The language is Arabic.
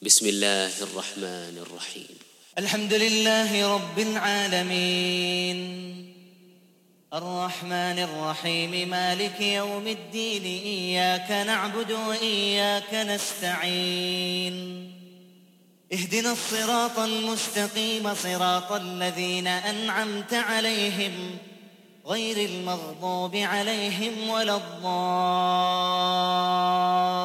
بسم الله الرحمن الرحيم. الحمد لله رب العالمين، الرحمن الرحيم، مالك يوم الدين، إياك نعبد وإياك نستعين. اهدنا الصراط المستقيم، صراط الذين أنعمت عليهم غير المغضوب عليهم ولا الضالين.